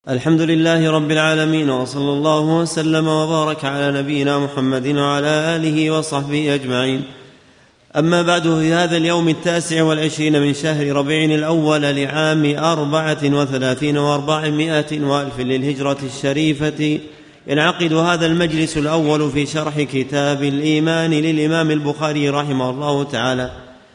الحمد لله رب العالمين، وصلى الله وسلم وبارك على نبينا محمد وعلى آله وصحبه أجمعين. أما بعد، في هذا اليوم 29 من شهر ربيع الأول لعام 34 و400 وألف للهجرة الشريفة ينعقد هذا المجلس الأول في شرح كتاب الإيمان للإمام البخاري رحمه الله تعالى،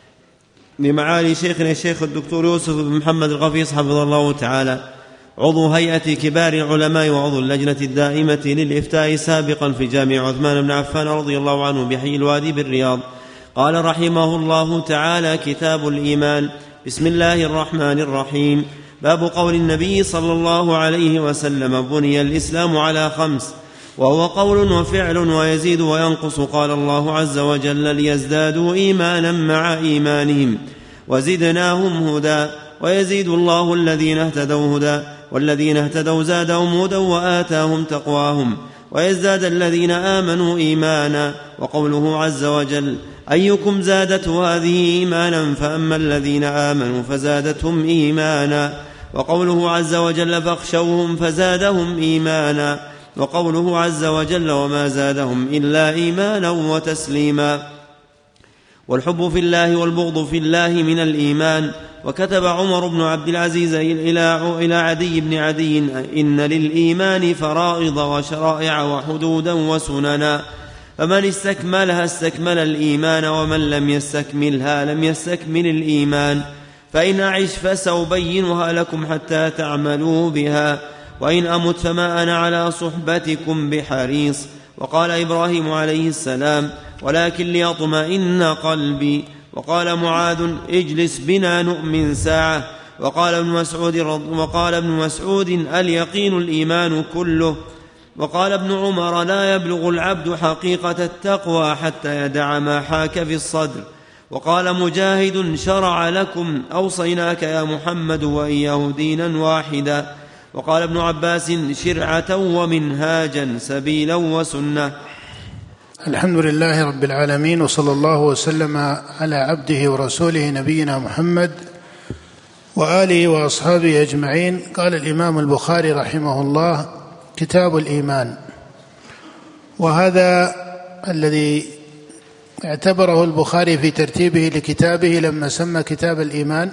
لمعالي شيخنا الشيخ الدكتور يوسف بن محمد الغفيص حفظه الله تعالى، عضو هيئة كبار العلماء وعضو اللجنة الدائمة للإفتاء سابقا في جامع عثمان بن عفان رضي الله عنه بحي الوادي بالرياض. قال رحمه الله تعالى: كتاب الإيمان. بسم الله الرحمن الرحيم. باب قول النبي صلى الله عليه وسلم: بني الإسلام على 5، وهو قول وفعل ويزيد وينقص. قال الله عز وجل: ليزدادوا إيمانا مع إيمانهم وزدناهم هدى. ويزيد الله الذين اهتدوا هدى، والذين اهتدوا زادهم هدى وآتاهم تقواهم، ويزداد الذين آمنوا إيمانا. وقوله عز وجل: أيكم زادته هذه إيمانا؟ فأما الذين آمنوا فزادتهم إيمانا. وقوله عز وجل: فاخشوهم فزادهم إيمانا. وقوله عز وجل: وما زادهم إلا إيمانا وتسليما. والحب في الله والبغض في الله من الإيمان. وكتب عمر بن عبد العزيز إلى عدي بن عدي: إن للإيمان فرائض وشرائع وحدودا وسننا، فمن استكملها استكمل الإيمان، ومن لم يستكملها لم يستكمل الإيمان. فإن أعش فسأبينها لكم حتى تعملوا بها، وإن أمت فما أنا على صحبتكم بحريص. وقال إبراهيم عليه السلام: ولكن ليطمئن قلبي. وقال معاذ: اجلس بنا نؤمن ساعة. وقال ابن مسعود: اليقين الإيمان كله. وقال ابن عمر: لا يبلغ العبد حقيقة التقوى حتى يدع ما حاك في الصدر. وقال مجاهد: شرع لكم أوصيناك يا محمد وإياه دينا واحدا. وقال ابن عباس: شرعة ومنهاجا، سبيلا وسنة. الحمد لله رب العالمين، وصلى الله وسلم على عبده ورسوله نبينا محمد وآله وأصحابه أجمعين. قال الإمام البخاري رحمه الله: كتاب الإيمان. وهذا الذي اعتبره البخاري في ترتيبه لكتابه لما سمى كتاب الإيمان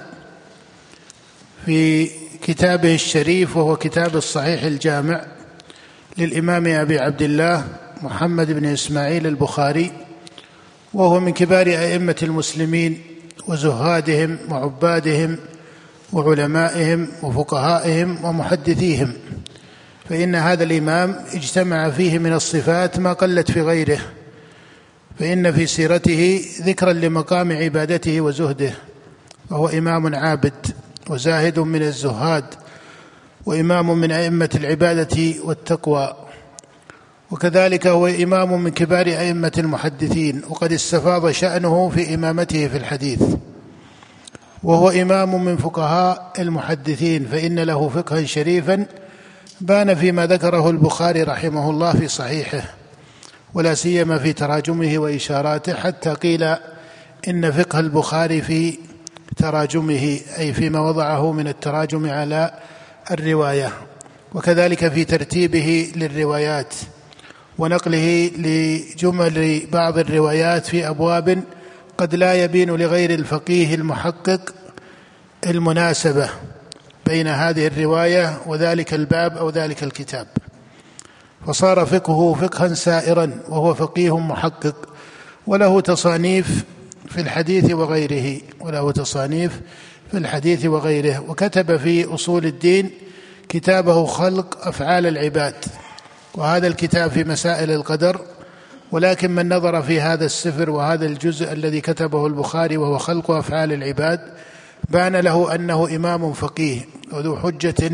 في كتابه الشريف، وهو كتاب الصحيح الجامع للإمام أبي عبد الله محمد بن إسماعيل البخاري، وهو من كبار أئمة المسلمين وزهادهم وعبادهم وعلمائهم وفقهائهم ومحدثيهم، فإن هذا الإمام اجتمع فيه من الصفات ما قلت في غيره. فإن في سيرته ذكرا لمقام عبادته وزهده، وهو إمام عابد وزاهد من الزهاد، وإمام من أئمة العبادة والتقوى، وكذلك هو إمام من كبار أئمة المحدثين، وقد استفاض شأنه في إمامته في الحديث، وهو إمام من فقهاء المحدثين، فإن له فقها شريفا بان فيما ذكره البخاري رحمه الله في صحيحه، ولا سيما في تراجمه وإشاراته، حتى قيل إن فقه البخاري في تراجمه، أي فيما وضعه من التراجم على الرواية، وكذلك في ترتيبه للروايات ونقله لجمل بعض الروايات في أبواب قد لا يبين لغير الفقيه المحقق المناسبة بين هذه الرواية وذلك الباب أو ذلك الكتاب، فصار فقهه فقها سائرا، وهو فقيه محقق، وله تصانيف في الحديث وغيره، وكتب في أصول الدين كتابه خلق أفعال العباد، وهذا الكتاب في مسائل القدر. ولكن من نظر في هذا السفر وهذا الجزء الذي كتبه البخاري وهو خلق أفعال العباد، بان له أنه إمام فقيه وذو حجة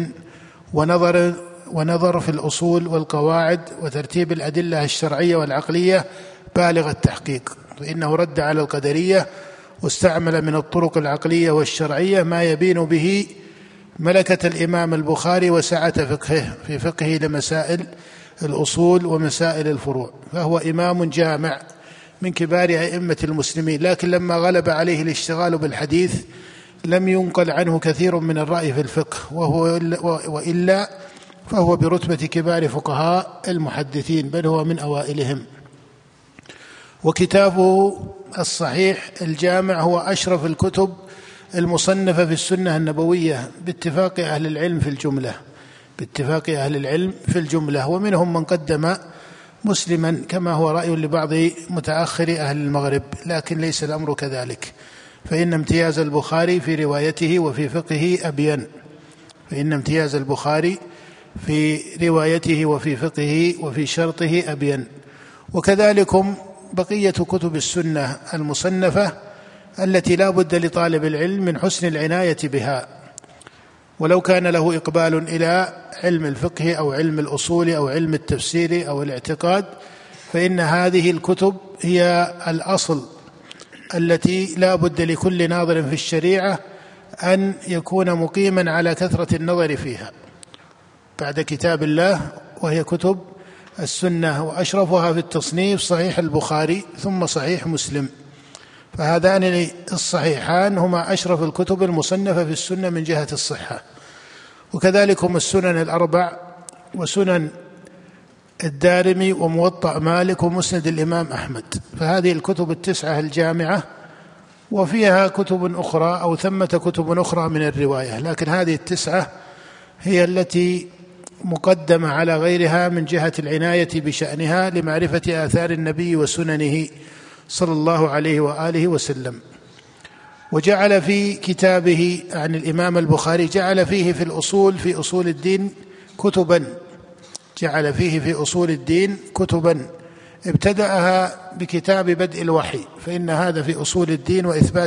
ونظر في الأصول والقواعد وترتيب الأدلة الشرعية والعقلية بالغ التحقيق، فإنه رد على القدرية واستعمل من الطرق العقلية والشرعية ما يبين به ملكة الإمام البخاري وسعة فقهه في فقهه لمسائل الأصول ومسائل الفروع، فهو إمام جامع من كبار أئمة المسلمين. لكن لما غلب عليه الاشتغال بالحديث لم ينقل عنه كثير من الرأي في الفقه، وإلا فهو برتبة كبار فقهاء المحدثين، بل هو من أوائلهم. وكتابه الصحيح الجامع هو أشرف الكتب المصنفة في السنة النبوية باتفاق أهل العلم في الجملة، ومنهم من قدم مسلما كما هو رأي لبعض متأخر أهل المغرب، لكن ليس الأمر كذلك، فإن امتياز البخاري في روايته وفي فقهه وفي شرطه أبين. وكذلكم بقية كتب السنة المصنفة التي لا بد لطالب العلم من حسن العناية بها، ولو كان له إقبال إلى علم الفقه أو علم الأصول أو علم التفسير أو الاعتقاد، فإن هذه الكتب هي الأصل التي لا بد لكل ناظر في الشريعة أن يكون مقيما على كثرة النظر فيها بعد كتاب الله، وهي كتب السنة، وأشرفها في التصنيف صحيح البخاري ثم صحيح مسلم، فهذان الصحيحان هما أشرف الكتب المصنفة في السنة من جهة الصحة. وكذلكم السنن الأربع وسنن الدارمي وموطأ مالك ومسند الإمام أحمد، فهذه الكتب التسعة الجامعة، وفيها كتب أخرى أو ثمة كتب أخرى من الرواية، لكن هذه التسعة هي التي مقدمة على غيرها من جهة العناية بشأنها لمعرفة آثار النبي وسننه صلى الله عليه وآله وسلم. وجعل في كتابه عن الإمام البخاري جعل فيه في أصول الدين كتبا ابتدأها بكتاب بدء الوحي، فإن هذا في أصول الدين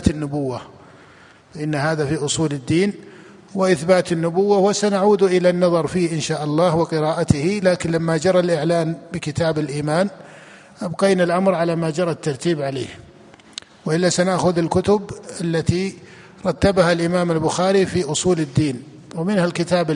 وإثبات النبوة، وسنعود إلى النظر فيه إن شاء الله وقراءته، لكن لما جرى الإعلان بكتاب الإيمان أبقينا الأمر على ما جرى الترتيب عليه، وإلا سنأخذ الكتب التي رتبها الإمام البخاري في أصول الدين، ومنها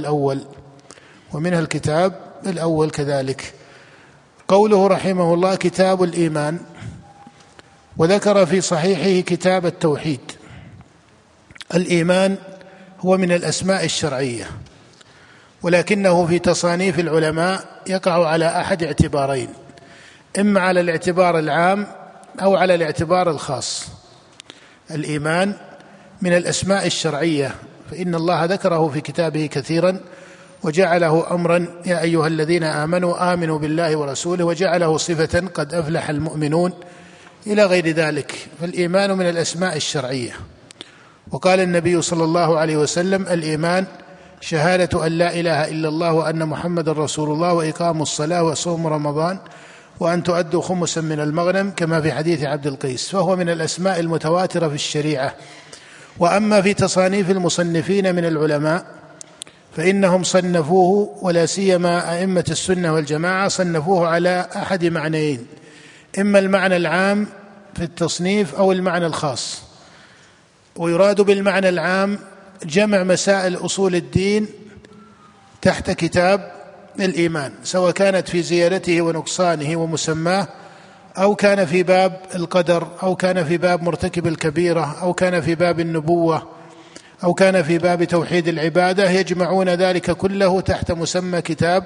الكتاب الأول كذلك. قوله رحمه الله كتاب الإيمان، وذكر في صحيحه كتاب التوحيد. الإيمان هو من الأسماء الشرعية، ولكنه في تصانيف العلماء يقع على أحد اعتبارين، إما على الاعتبار العام أو على الاعتبار الخاص. الإيمان من الأسماء الشرعية، فإن الله ذكره في كتابه كثيرا وجعله أمرا يا أيها الذين آمنوا بالله ورسوله، وجعله صفة قد أفلح المؤمنون إلى غير ذلك، فالإيمان من الأسماء الشرعية. وقال النبي صلى الله عليه وسلم الإيمان شهادة أن لا إله إلا الله وأن محمد رسول الله وإقام الصلاة وصوم رمضان وأن تؤدوا خمسا من المغنم كما في حديث عبد القيس، فهو من الأسماء المتواترة في الشريعة. وأما في تصانيف المصنفين من العلماء فإنهم صنفوه، ولا سيما أئمة السنة والجماعة صنفوه على أحد معنيين، إما المعنى العام في التصنيف أو المعنى الخاص. ويراد بالمعنى العام جمع مسائل أصول الدين تحت كتاب الإيمان، سواء كانت في زيادته ونقصانه ومسماه، أو كان في باب القدر، أو كان في باب مرتكب الكبيرة، أو كان في باب النبوة، أو كان في باب توحيد العبادة، يجمعون ذلك كله تحت مسمى كتاب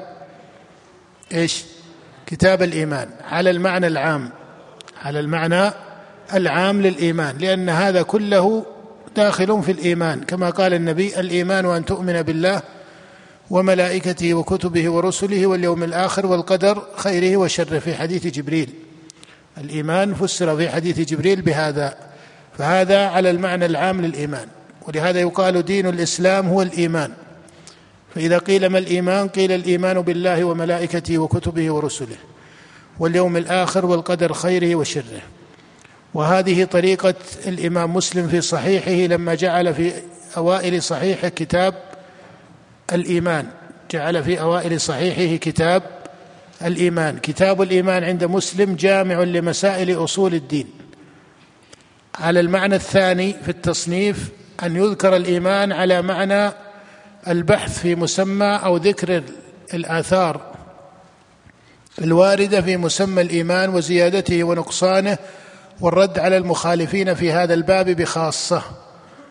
كتاب الإيمان، على المعنى العام للإيمان، لأن هذا كله داخل في الإيمان، كما قال النبي الإيمان أن تؤمن بالله وملائكته وكتبه ورسله واليوم الآخر والقدر خيره وشره في حديث جبريل. الإيمان فسر في حديث جبريل بهذا، فهذا على المعنى العام للإيمان، ولهذا يقال دين الإسلام هو الإيمان. فإذا قيل ما الإيمان؟ قيل الإيمان بالله وملائكته وكتبه ورسله واليوم الآخر والقدر خيره وشره. وهذه طريقة الإمام مسلم في صحيحه لما جعل في أوائل صحيح كتاب الإيمان، جعل في أوائل صحيحه كتاب الإيمان. كتاب الإيمان عند مسلم جامع لمسائل أصول الدين. على المعنى الثاني في التصنيف أن يذكر الإيمان على معنى البحث في مسمى أو ذكر الآثار الواردة في مسمى الإيمان وزيادته ونقصانه، والرد على المخالفين في هذا الباب بخاصة.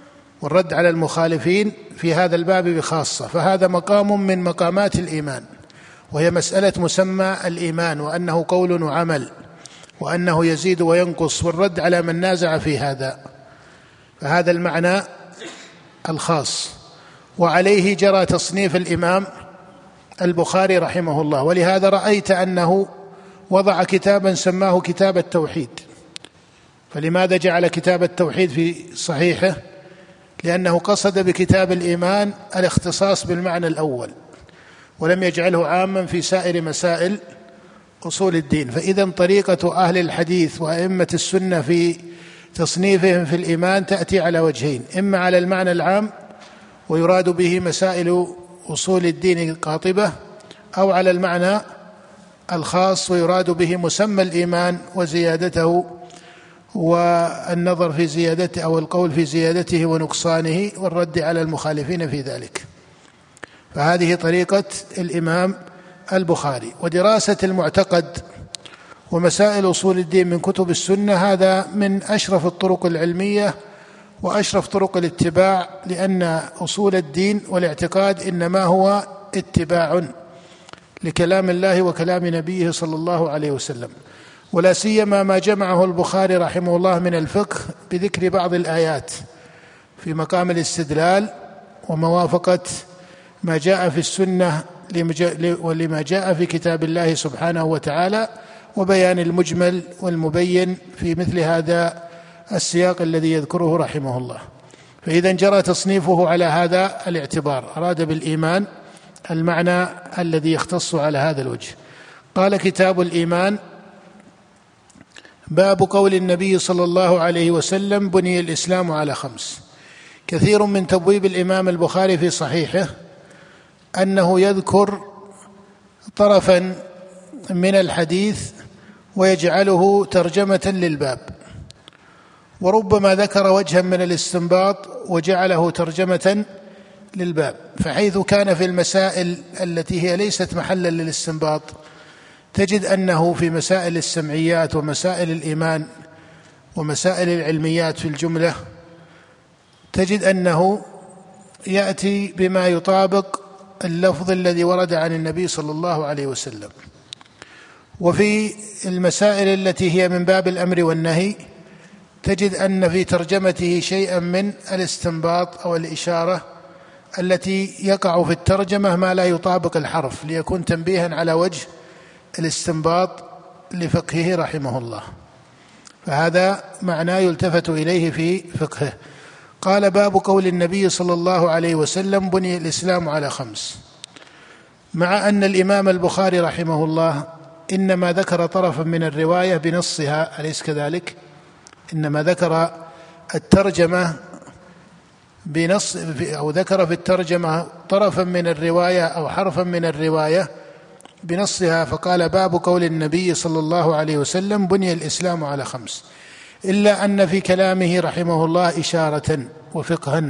والرد على المخالفين في هذا الباب بخاصة، فهذا مقام من مقامات الإيمان، وهي مسألة مسمى الإيمان، وأنه قول وعمل، وأنه يزيد وينقص، والرد على من نازع في هذا، فهذا المعنى الخاص. وعليه جرى تصنيف الإمام البخاري رحمه الله، ولهذا رأيت أنه وضع كتابا سماه كتاب التوحيد. فلماذا جعل كتاب التوحيد في صحيحه؟ لأنه قصد بكتاب الإيمان الاختصاص بالمعنى الأول، ولم يجعله عاما في سائر مسائل أصول الدين. فإذا طريقة أهل الحديث وأئمة السنة في تصنيفهم في الإيمان تأتي على وجهين: إما على المعنى العام ويراد به مسائل أصول الدين القاطبة، أو على المعنى الخاص ويراد به مسمى الإيمان وزيادته والنظر في زيادته أو القول في زيادته ونقصانه والرد على المخالفين في ذلك. فهذه طريقة الإمام البخاري. ودراسة المعتقد ومسائل أصول الدين من كتب السنة هذا من أشرف الطرق العلمية وأشرف طرق الاتباع، لأن أصول الدين والاعتقاد إنما هو اتباع لكلام الله وكلام نبيه صلى الله عليه وسلم، ولا سيما ما جمعه البخاري رحمه الله من الفقه بذكر بعض الآيات في مقام الاستدلال وموافقة ما جاء في السنة ولما جاء في كتاب الله سبحانه وتعالى، وبيان المجمل والمبين في مثل هذا السياق الذي يذكره رحمه الله. فإذا جرى تصنيفه على هذا الاعتبار، أراد بالإيمان المعنى الذي يختص على هذا الوجه. قال: كتاب الإيمان. باب قول النبي صلى الله عليه وسلم: بني الإسلام على 5. كثير من تبويب الإمام البخاري في صحيحه أنه يذكر طرفا من الحديث ويجعله ترجمة للباب، وربما ذكر وجها من الاستنباط وجعله ترجمة للباب. فحيث كان في المسائل التي هي ليست محلا للاستنباط تجد أنه في مسائل السمعيات ومسائل الإيمان ومسائل العلميات في الجملة تجد أنه يأتي بما يطابق اللفظ الذي ورد عن النبي صلى الله عليه وسلم. وفي المسائل التي هي من باب الأمر والنهي تجد أن في ترجمته شيئا من الاستنباط أو الإشارة التي يقع في الترجمة ما لا يطابق الحرف، ليكون تنبيها على وجه الاستنباط لفقهه رحمه الله. فهذا معناه يلتفت إليه في فقهه. قال: باب قول النبي صلى الله عليه وسلم: بني الإسلام على 5. مع أن الإمام البخاري رحمه الله إنما ذكر طرفا من الرواية بنصها، أليس كذلك؟ إنما ذكر الترجمة بنص، أو ذكر في الترجمة طرفا من الرواية أو حرفا من الرواية بنصها، فقال: باب قول النبي صلى الله عليه وسلم: بني الإسلام على 5. إلا أن في كلامه رحمه الله إشارة وفقها،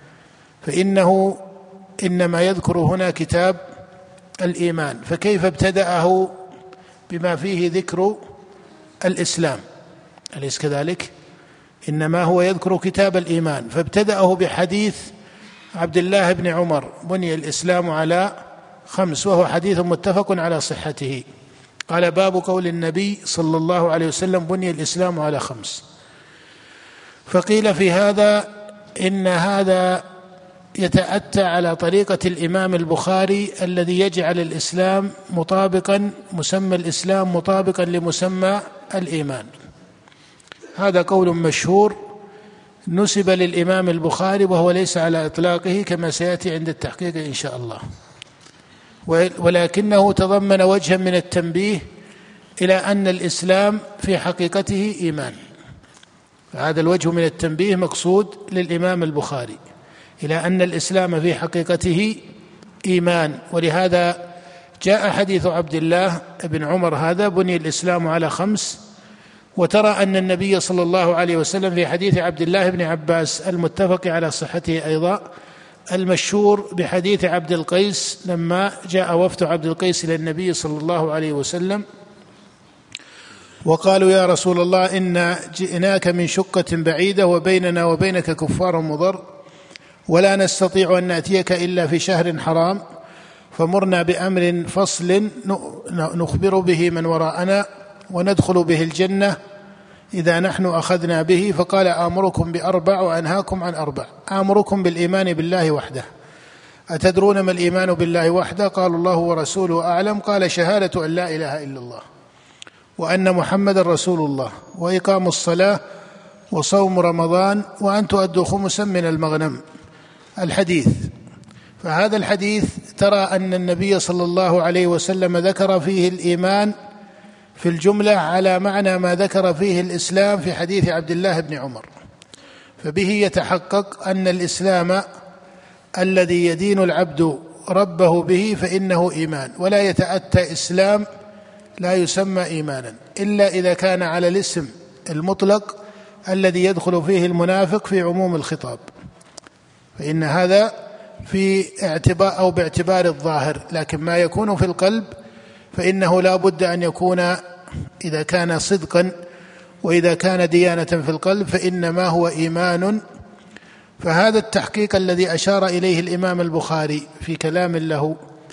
فإنه إنما يذكر هنا كتاب الإيمان، فكيف ابتدأه بما فيه ذكر الإسلام؟ أليس كذلك؟ إنما هو يذكر كتاب الإيمان، فابتدأه بحديث عبد الله بن عمر: بني الإسلام على 5، وهو حديث متفق على صحته. قال: باب قول النبي صلى الله عليه وسلم: بني الإسلام على 5. فقيل في هذا إن هذا يتأتى على طريقة الإمام البخاري الذي يجعل الإسلام مطابقا، مسمى الإسلام مطابقا لمسمى الإيمان. هذا قول مشهور نسب للإمام البخاري، وهو ليس على إطلاقه كما سيأتي عند التحقيق إن شاء الله، ولكنه تضمن وجها من التنبيه إلى أن الإسلام في حقيقته إيمان. هذا الوجه من التنبيه مقصود للإمام البخاري إلى أن الإسلام في حقيقته إيمان. ولهذا جاء حديث عبد الله بن عمر هذا: بني الإسلام على 5. وترى أن النبي صلى الله عليه وسلم في حديث عبد الله بن عباس المتفق على صحته أيضا، المشهور بحديث عبد القيس لما جاء وفد عبد القيس إلى النبي صلى الله عليه وسلم وقالوا: يا رسول الله، إن جئناك من شقة بعيدة وبيننا وبينك كفار مضر، ولا نستطيع أن نأتيك إلا في شهر حرام، فمرنا بأمر فصل نخبر به من وراءنا وندخل به الجنة إذا نحن أخذنا به. فقال: آمركم بأربع وأنهاكم عن أربع. آمركم بالإيمان بالله وحده. أتدرون ما الإيمان بالله وحده؟ قالوا: الله ورسوله أعلم. قال: شهادة أن لا إله إلا الله وأن محمد رسول الله، وإقام الصلاة، وصوم رمضان، وأن تؤدوا خمسا من المغنم. الحديث. فهذا الحديث ترى أن النبي صلى الله عليه وسلم ذكر فيه الإيمان في الجملة على معنى ما ذكر فيه الإسلام في حديث عبد الله بن عمر، فبه يتحقق أن الإسلام الذي يدين العبد ربه به فإنه إيمان، ولا يتأتى إسلام لا يسمى إيمانا إلا إذا كان على الاسم المطلق الذي يدخل فيه المنافق في عموم الخطاب، فإن هذا في اعتبار أو باعتبار الظاهر، لكن ما يكون في القلب فإنه لا بد أن يكون إذا كان صدقا وإذا كان ديانة في القلب فإنما هو إيمان. فهذا التحقيق الذي أشار إليه الإمام البخاري في كلام له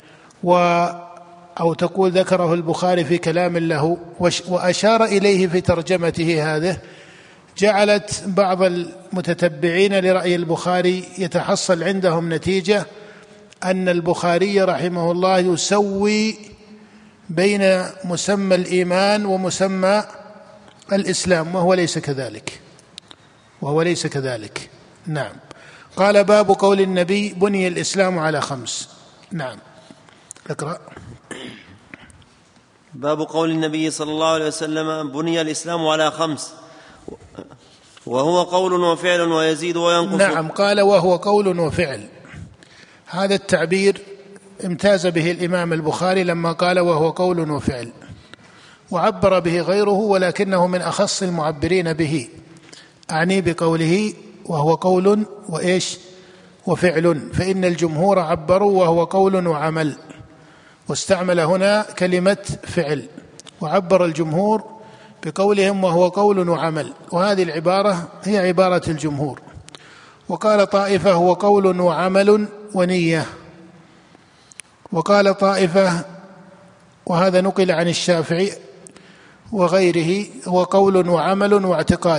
أو تقول ذكره البخاري في كلام له وأشار إليه في ترجمته هذه، جعلت بعض المتتبعين لرأي البخاري يتحصل عندهم نتيجة أن البخاري رحمه الله يسوي بين مسمى الإيمان ومسمى الإسلام، وهو ليس كذلك. نعم. قال: باب قول النبي: بني الإسلام على 5. نعم. اقرأ. باب قول النبي صلى الله عليه وسلم: بني الإسلام على 5، وهو قول وفعل ويزيد وينقص. نعم. قال: وهو قول وفعل. هذا التعبير امتاز به الإمام البخاري لما قال: وهو قول وفعل، وعبر به غيره ولكنه من أخص المعبرين به، أعني بقوله وهو قول وفعل، فإن الجمهور عبروا وهو قول وعمل، واستعمل هنا كلمة فعل، وعبر الجمهور بقولهم وهو قول وعمل، وهذه العبارة هي عبارة الجمهور. وقال طائفة: هو قول وعمل ونية. وقال طائفة، وهذا نقل عن الشافعي وغيره: هو قول وعمل واعتقاد.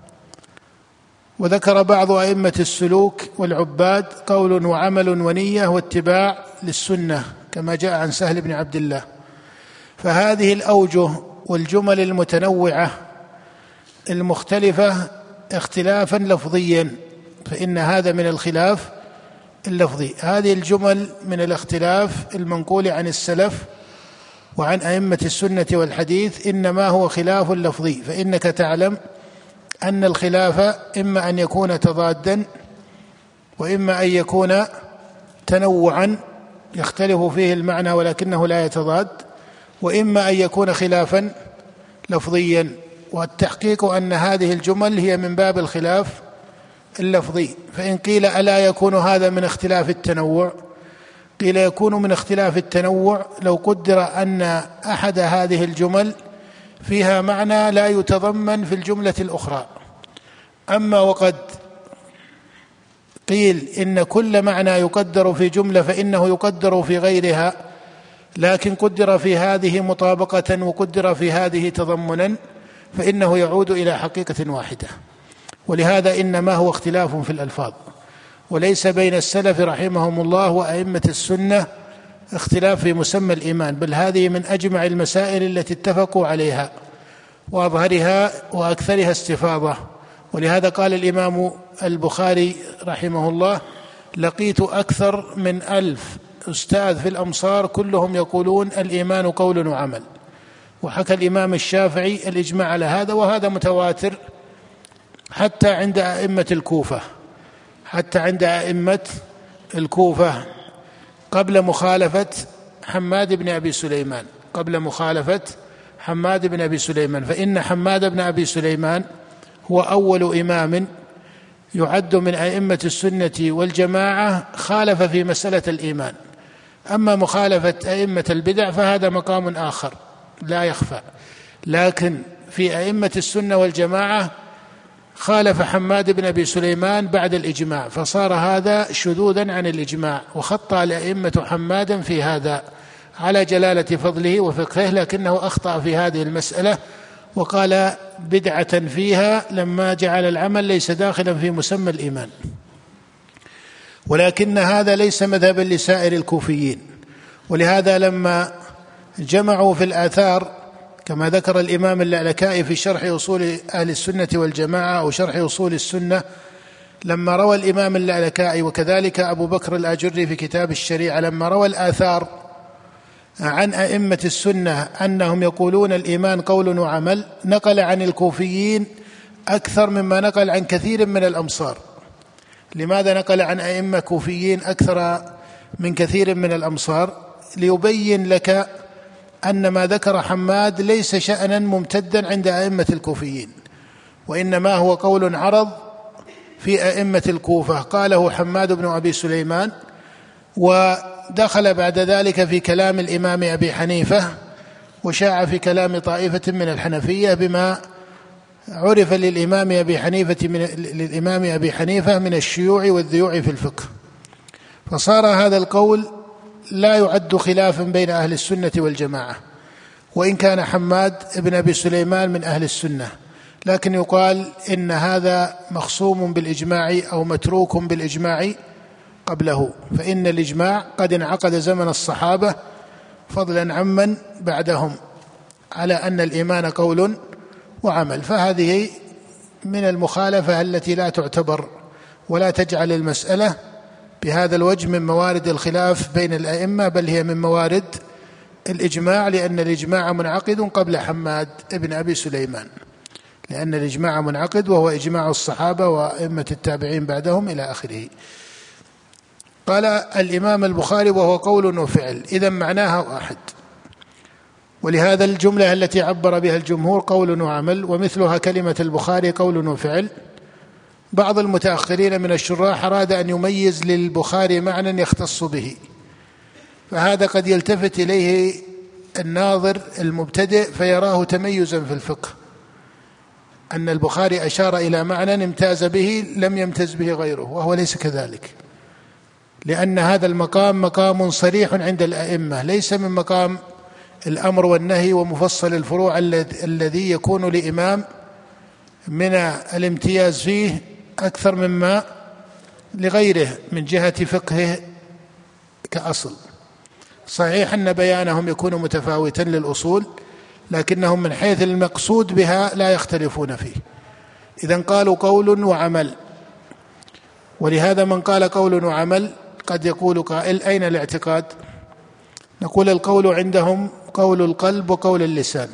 وذكر بعض أئمة السلوك والعباد: قول وعمل ونية واتباع للسنة، كما جاء عن سهل بن عبد الله. فهذه الأوجه والجمل المتنوعة المختلفة اختلافا لفظيا، فإن هذا من الخلاف اللفظي. هذه الجمل من الاختلاف المنقول عن السلف وعن أئمة السنة والحديث إنما هو خلاف لفظي، فإنك تعلم أن الخلاف إما أن يكون تضادا وإما أن يكون تنوعا يختلف فيه المعنى ولكنه لا يتضاد، وإما أن يكون خلافا لفظيا. والتحقيق أن هذه الجمل هي من باب الخلاف اللفظي. فإن قيل: ألا يكون هذا من اختلاف التنوع؟ قيل: يكون من اختلاف التنوع لو قدر أن أحد هذه الجمل فيها معنى لا يتضمن في الجملة الأخرى. أما وقد قيل إن كل معنى يقدر في جملة فإنه يقدر في غيرها، لكن قدر في هذه مطابقة وقدر في هذه تضمنا، فإنه يعود إلى حقيقة واحدة. ولهذا إنما هو اختلاف في الألفاظ، وليس بين السلف رحمهم الله وأئمة السنة اختلاف في مسمى الإيمان، بل هذه من أجمع المسائل التي اتفقوا عليها وأظهرها وأكثرها استفاضة. ولهذا قال الإمام البخاري رحمه الله: لقيت أكثر من 1000 أستاذ في الأمصار كلهم يقولون الإيمان قول وعمل. وحكى الإمام الشافعي الإجماع على هذا، وهذا متواتر حتى عند أئمة الكوفة قبل مخالفة حماد بن أبي سليمان، فإن حماد بن أبي سليمان هو أول إمام يعد من أئمة السنة والجماعة خالف في مسألة الإيمان. أما مخالفة أئمة البدع فهذا مقام آخر لا يخفى، لكن في أئمة السنة والجماعة خالف حماد بن أبي سليمان بعد الإجماع، فصار هذا شذوذا عن الإجماع، وخطأ الأئمة حمادا في هذا على جلالة فضله وفقهه، لكنه أخطأ في هذه المسألة وقال بدعة فيها لما جعل العمل ليس داخلا في مسمى الإيمان. ولكن هذا ليس مذهبا لسائر الكوفيين، ولهذا لما جمعوا في الآثار كما ذكر الإمام اللألكائي في شرح أصول أهل السنة والجماعة أو شرح أصول السنة، لما روى الإمام اللألكائي وكذلك أبو بكر الآجري في كتاب الشريعة لما روى الآثار عن أئمة السنة أنهم يقولون الإيمان قول وعمل، نقل عن الكوفيين أكثر مما نقل عن كثير من الأمصار. لماذا نقل عن أئمة كوفيين أكثر من كثير من الأمصار؟ ليبين لك أن ما ذكر حماد ليس شأنا ممتدا عند أئمة الكوفيين، وإنما هو قول عرض في أئمة الكوفة قاله حماد بن أبي سليمان، ودخل بعد ذلك في كلام الإمام أبي حنيفة، وشاع في كلام طائفة من الحنفية بما عرف للإمام أبي حنيفة من الشيوع والذيوع في الفقه. فصار هذا القول لا يعد خلافا بين أهل السنة والجماعة، وإن كان حماد بن أبي سليمان من أهل السنة، لكن يقال إن هذا مخصوم بالإجماع أو متروك بالإجماع قبله، فإن الإجماع قد انعقد زمن الصحابة فضلا عمن بعدهم على أن الإيمان قول وعمل. فهذه من المخالفة التي لا تعتبر ولا تجعل المسألة بهذا الوجه من موارد الخلاف بين الأئمة، بل هي من موارد الإجماع، لأن الإجماع منعقد قبل حماد بن أبي سليمان، لأن الإجماع منعقد وهو إجماع الصحابة وأئمة التابعين بعدهم إلى آخره. قال الإمام البخاري وهو قول وفعل، إذن معناها واحد، ولهذا الجملة التي عبر بها الجمهور قول وعمل، ومثلها كلمة البخاري قول وفعل. بعض المتأخرين من الشراح أراد أن يميز للبخاري معنى يختص به، فهذا قد يلتفت إليه الناظر المبتدئ فيراه تميزا في الفقه، أن البخاري أشار إلى معنى امتاز به لم يمتز به غيره، وهو ليس كذلك، لأن هذا المقام مقام صريح عند الأئمة، ليس من مقام الأمر والنهي ومفصل الفروع الذي يكون لإمام من الامتياز فيه أكثر مما لغيره من جهة فقهه كأصل. صحيح أن بيانهم يكون متفاوتا للأصول، لكنهم من حيث المقصود بها لا يختلفون فيه. إذن قالوا قول وعمل، ولهذا من قال قول وعمل قد يقول قائل أين الاعتقاد؟ نقول القول عندهم قول القلب وقول اللسان،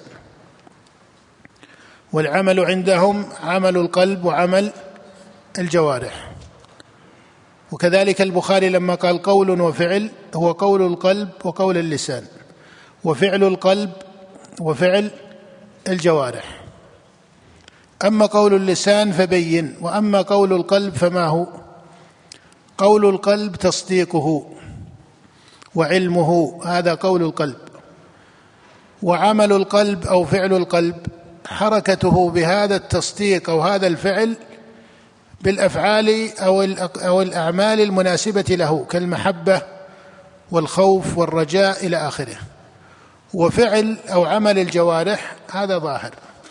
والعمل عندهم عمل القلب وعمل الجوارح. وكذلك البخاري لما قال قول وفعل هو قول القلب وقول اللسان، وفعل القلب وفعل الجوارح. أما قول اللسان فبين، وأما قول القلب فما هو؟ قول القلب تصديقه وعلمه، هذا قول القلب، وعمل القلب أو فعل القلب حركته بهذا التصديق أو هذا الفعل بالأفعال أو الأعمال المناسبة له كالمحبة والخوف والرجاء إلى آخره. وفعل أو عمل الجوارح هذا ظاهر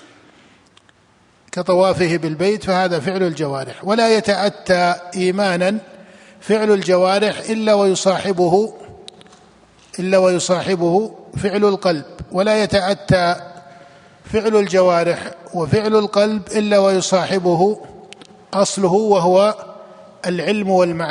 كطوافه بالبيت، فهذا فعل الجوارح، ولا يتأتى إيمانا فعل الجوارح إلا ويصاحبه فعل القلب، ولا يتأتى فعل الجوارح وفعل القلب إلا ويصاحبه أصله وهو العلم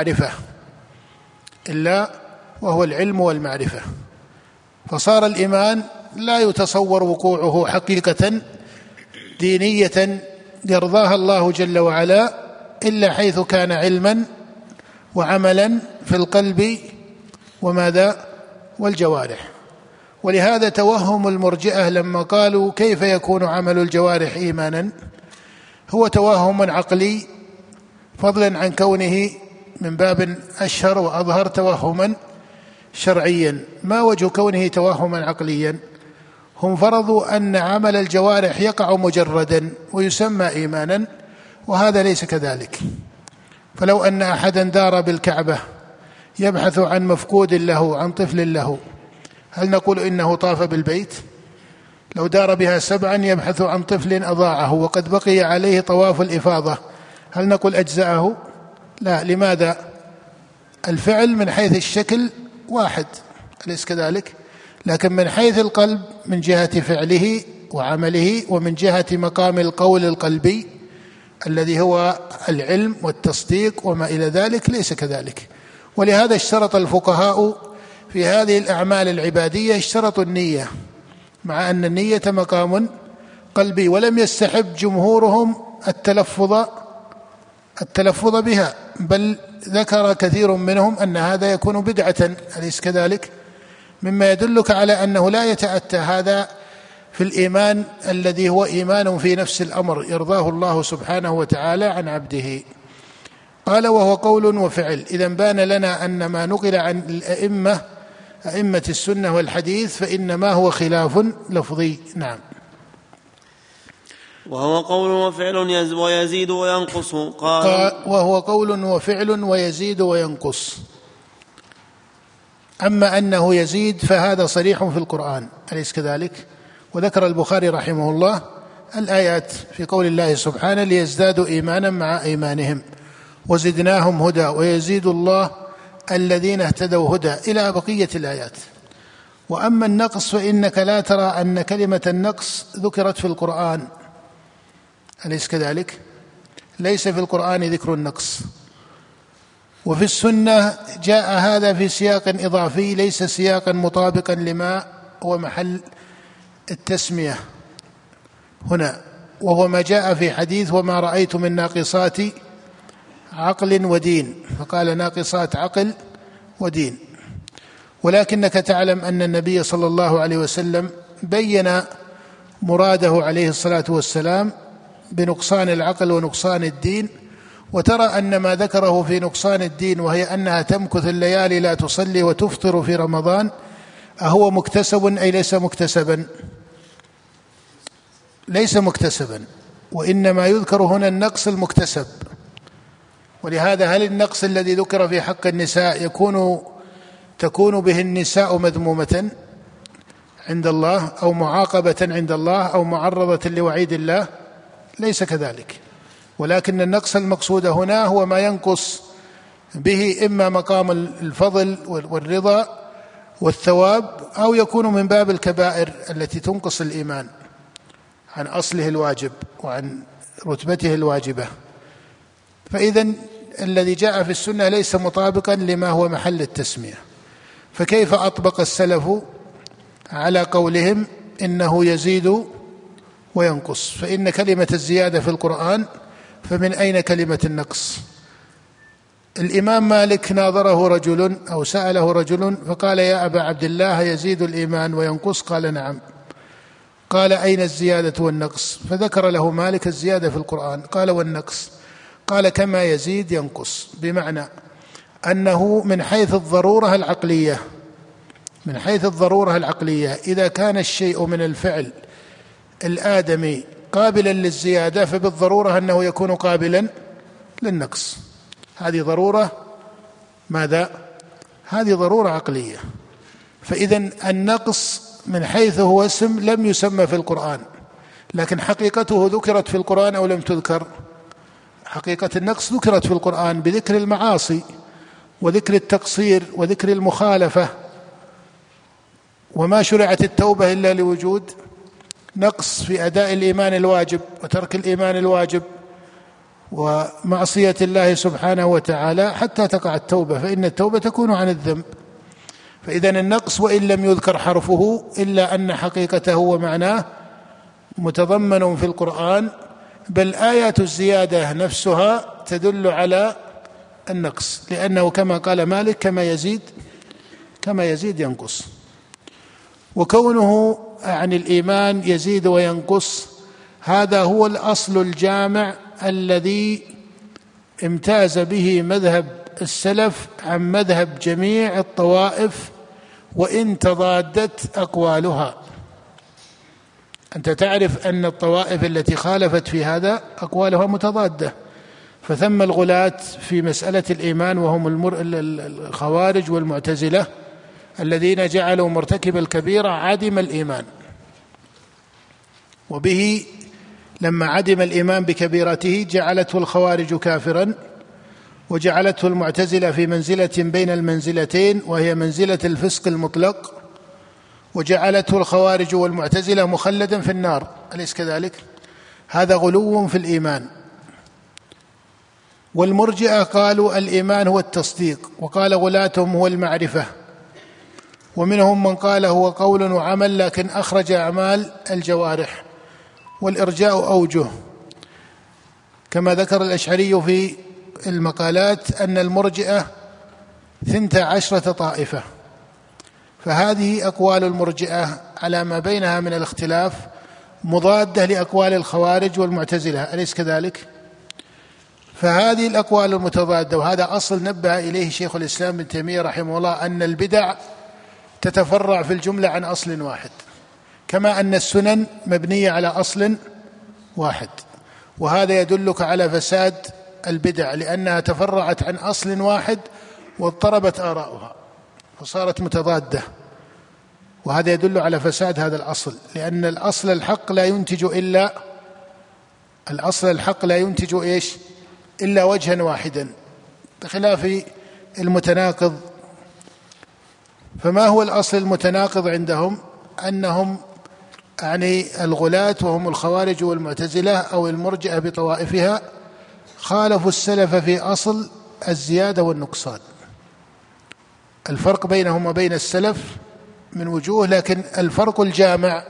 والمعرفة، فصار الإيمان لا يتصور وقوعه حقيقة دينية يرضاها الله جل وعلا إلا حيث كان علما وعملا في القلب وماذا؟ والجوارح. ولهذا توهم المرجئة لما قالوا كيف يكون عمل الجوارح إيمانا، هو توهم عقلي فضلا عن كونه من باب أشهر وأظهر توهما شرعيا. ما وجه كونه توهما عقليا؟ هم فرضوا أن عمل الجوارح يقع مجردا ويسمى إيمانا، وهذا ليس كذلك. فلو أن أحدا دار بالكعبة يبحث عن مفقود له، عن طفل له، هل نقول إنه طاف بالبيت؟ لو دار بها 7 يبحث عن طفل أضاعه وقد بقي عليه طواف الإفاضة، هل نقول أجزأه؟ لا. لماذا؟ الفعل من حيث الشكل واحد، أليس كذلك؟ لكن من حيث القلب، من جهة فعله وعمله، ومن جهة مقام القول القلبي الذي هو العلم والتصديق وما إلى ذلك، ليس كذلك. ولهذا اشترط الفقهاء في هذه الأعمال العبادية اشترطوا النية، مع أن النية مقام قلبي، ولم يستحب جمهورهم التلفظ بها، بل ذكر كثير منهم أن هذا يكون بدعة، أليس كذلك؟ مما يدلك على أنه لا يتأتى هذا في الإيمان الذي هو إيمان في نفس الأمر يرضاه الله سبحانه وتعالى عن عبده. قال وهو قول وفعل. إذن بان لنا أن ما نقل عن أئمة السنة والحديث فإنما هو خلاف لفظي. نعم. وهو قول وفعل ويزيد وينقص. قال وهو قول وفعل ويزيد وينقص. أما أنه يزيد فهذا صريح في القرآن، أليس كذلك؟ وذكر البخاري رحمه الله الآيات في قول الله سبحانه ليزدادوا إيمانا مع إيمانهم وزدناهم هدى ويزيد الله الذين اهتدوا هدى إلى بقية الآيات. وأما النقص فإنك لا ترى أن كلمة النقص ذكرت في القرآن، أليس كذلك؟ ليس في القرآن ذكر النقص. وفي السنة جاء هذا في سياق إضافي ليس سياقا مطابقا لما هو محل التسمية هنا، وهو ما جاء في حديث وما رأيت من ناقصات عقل ودين، فقال ناقصات عقل ودين. ولكنك تعلم أن النبي صلى الله عليه وسلم بين مراده عليه الصلاة والسلام بنقصان العقل ونقصان الدين، وترى أن ما ذكره في نقصان الدين وهي أنها تمكث الليالي لا تصلي وتفطر في رمضان أهو مكتسب أي ليس مكتسبا؟ ليس مكتسبا، وإنما يذكر هنا النقص المكتسب. ولهذا هل النقص الذي ذكر في حق النساء تكون به النساء مذمومة عند الله أو معاقبة عند الله أو معرضة لوعيد الله؟ ليس كذلك. ولكن النقص المقصود هنا هو ما ينقص به إما مقام الفضل والرضا والثواب، أو يكون من باب الكبائر التي تنقص الإيمان عن أصله الواجب وعن رتبته الواجبة. فإذن الذي جاء في السنة ليس مطابقا لما هو محل التسمية. فكيف أطبق السلف على قولهم إنه يزيد وينقص؟ فإن كلمة الزيادة في القرآن، فمن أين كلمة النقص؟ الإمام مالك ناظره رجل أو سأله رجل فقال يا أبا عبد الله يزيد الإيمان وينقص؟ قال نعم. قال أين الزيادة والنقص؟ فذكر له مالك الزيادة في القرآن. قال والنقص؟ قال كما يزيد ينقص، بمعنى أنه من حيث الضرورة العقلية، من حيث الضرورة العقلية إذا كان الشيء من الفعل الآدمي قابلا للزيادة فبالضرورة أنه يكون قابلا للنقص. هذه ضرورة ماذا؟ هذه ضرورة عقلية. فإذن النقص من حيث هو اسم لم يسمى في القرآن، لكن حقيقته ذكرت في القرآن أو لم تذكر؟ حقيقة النقص ذكرت في القرآن بذكر المعاصي وذكر التقصير وذكر المخالفة. وما شرعت التوبة إلا لوجود نقص في أداء الإيمان الواجب وترك الإيمان الواجب ومعصية الله سبحانه وتعالى حتى تقع التوبة، فإن التوبة تكون عن الذنب. فإذن النقص وإن لم يذكر حرفه إلا أن حقيقته ومعناه متضمن في القرآن، بل آيات الزيادة نفسها تدل على النقص، لأنه كما قال مالك كما يزيد ينقص. وكونه عن الإيمان يزيد وينقص هذا هو الأصل الجامع الذي امتاز به مذهب السلف عن مذهب جميع الطوائف وإن تضادت أقوالها. أنت تعرف أن الطوائف التي خالفت في هذا أقوالها متضادة، فثم الغلاة في مسألة الإيمان وهم الخوارج والمعتزلة الذين جعلوا مرتكب الكبيرة عدم الإيمان، وبه لما عدم الإيمان بكبيرته جعلته الخوارج كافرا، وجعلته المعتزلة في منزلة بين المنزلتين وهي منزلة الفسق المطلق، وجعلته الخوارج والمعتزلة مخلدا في النار، أليس كذلك؟ هذا غلو في الإيمان. والمرجئة قالوا الإيمان هو التصديق، وقال غلاتهم هو المعرفة، ومنهم من قال هو قول وعمل لكن أخرج أعمال الجوارح. والإرجاء أوجه، كما ذكر الأشعري في المقالات أن المرجئة 12 طائفة، فهذه أقوال المرجئة على ما بينها من الاختلاف مضادة لأقوال الخوارج والمعتزلة، أليس كذلك؟ فهذه الأقوال المتضادة، وهذا أصل نبه إليه شيخ الإسلام ابن تيمية رحمه الله، أن البدع تتفرع في الجملة عن أصل واحد، كما أن السنن مبنية على أصل واحد، وهذا يدلك على فساد البدع لأنها تفرعت عن أصل واحد واضطربت آراؤها فصارت متضادة، وهذا يدل على فساد هذا الأصل، لأن الأصل الحق لا ينتج إلا وجها واحدا بخلاف المتناقض. فما هو الأصل المتناقض عندهم؟ أنهم الغلاة وهم الخوارج والمعتزلة أو المرجئة بطوائفها خالفوا السلف في أصل الزيادة والنقصان. الفرق بينهم وبين السلف من وجوه، لكن الفرق الجامع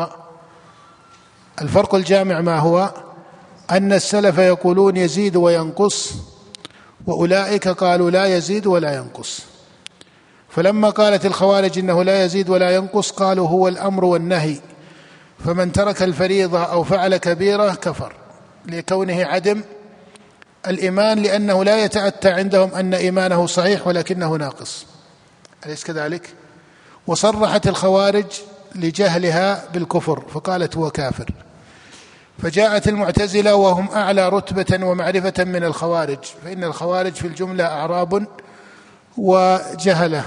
ما هو؟ أن السلف يقولون يزيد وينقص، وأولئك قالوا لا يزيد ولا ينقص. فلما قالت الخوارج إنه لا يزيد ولا ينقص قالوا هو الأمر والنهي، فمن ترك الفريضة أو فعل كبيرة كفر، لكونه عدم الإيمان، لأنه لا يتأتى عندهم أن إيمانه صحيح ولكنه ناقص، أليس كذلك؟ وصرحت الخوارج لجهلها بالكفر فقالت هو كافر. فجاءت المعتزلة وهم أعلى رتبة ومعرفة من الخوارج، فإن الخوارج في الجملة أعراب وجهلة،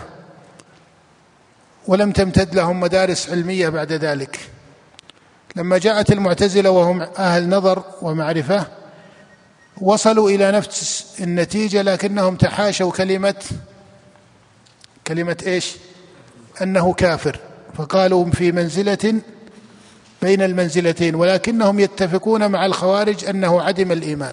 ولم تمتد لهم مدارس علمية بعد ذلك. لما جاءت المعتزلة وهم أهل نظر ومعرفة وصلوا إلى نفس النتيجة، لكنهم تحاشوا كلمة إيش؟ أنه كافر، فقالوا في منزلة بين المنزلتين، ولكنهم يتفقون مع الخوارج أنه عدم الإيمان.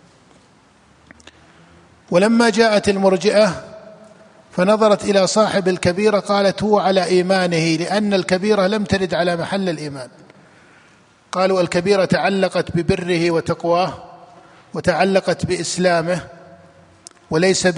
ولما جاءت المرجئة فنظرت إلى صاحب الكبيرة قالت هو على إيمانه، لأن الكبيرة لم ترد على محل الإيمان. قالوا الكبيرة تعلقت ببره وتقواه وتعلقت بإسلامه، وليس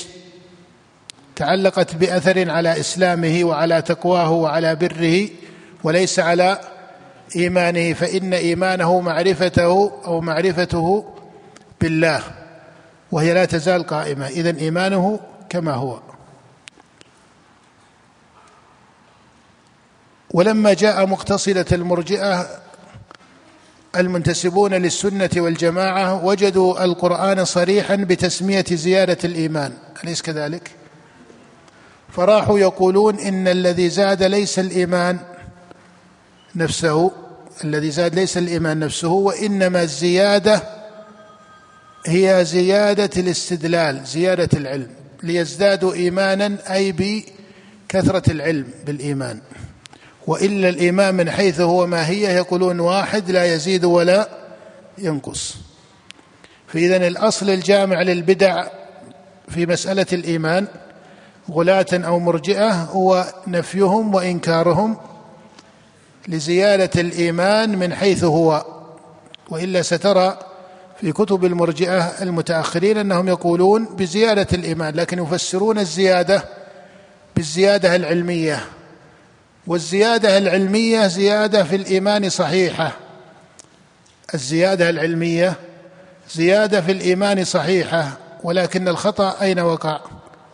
تعلقت بأثر على إسلامه وعلى تقواه وعلى بره، وليس على إيمانه، فإن إيمانه معرفته بالله، وهي لا تزال قائمة، إذن إيمانه كما هو. ولما جاء مقتصدة المرجئة المنتسبون للسنة والجماعة وجدوا القرآن صريحا بتسمية زيادة الإيمان، أليس كذلك؟ فراحوا يقولون إن الذي زاد ليس الإيمان نفسه، وإنما الزيادة هي زيادة الاستدلال، زيادة العلم، ليزدادوا إيمانا أي بكثرة العلم بالإيمان. وإلا الإيمان من حيث هو ماهية يقولون واحد لا يزيد ولا ينقص. فإذن الأصل الجامع للبدع في مسألة الإيمان غلاة أو مرجئة هو نفيهم وإنكارهم لزيادة الإيمان من حيث هو. وإلا سترى في كتب المرجئة المتأخرين أنهم يقولون بزيادة الإيمان، لكن يفسرون الزيادة بالزيادة العلمية، والزيادة العلمية زيادة في الإيمان صحيحة، الزيادة العلمية زيادة في الإيمان صحيحة، ولكن الخطأ أين وقع؟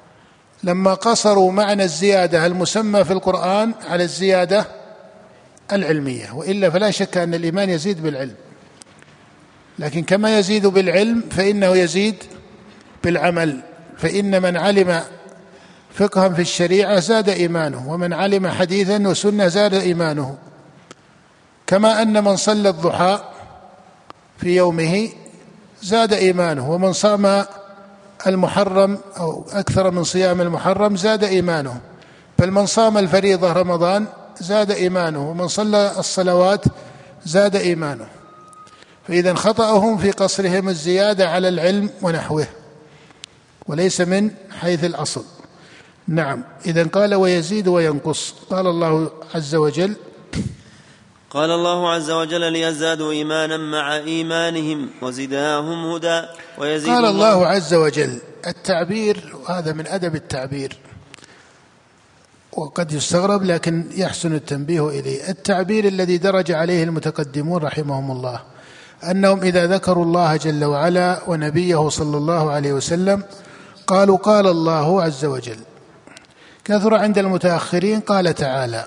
لما قصروا معنى الزيادة المسمى في القرآن على الزيادة العلمية، وإلا فلا شك أن الإيمان يزيد بالعلم، لكن كما يزيد بالعلم فإنه يزيد بالعمل، فإن من علم فقها في الشريعة زاد إيمانه، ومن علم حديثا وسنة زاد إيمانه، كما أن من صلى الضحى في يومه زاد إيمانه، ومن صام المحرم أو أكثر من صيام المحرم زاد إيمانه، بل من صام الفريضة رمضان زاد إيمانه، ومن صلى الصلوات زاد إيمانه. فإذا خطأهم في قصرهم الزيادة على العلم ونحوه، وليس من حيث الأصل. نعم. إذن قال ويزيد وينقص. قال الله عز وجل: قال الله عز وجل: ليزدادوا إيمانا مع إيمانهم وزدناهم هدى. ويزيد قال الله عز وجل. التعبير، وهذا من أدب التعبير وقد يستغرب لكن يحسن التنبيه إليه، التعبير الذي درج عليه المتقدمون رحمهم الله أنهم إذا ذكروا الله جل وعلا ونبيه صلى الله عليه وسلم قالوا قال الله عز وجل. كثر عند المتأخرين قال تعالى،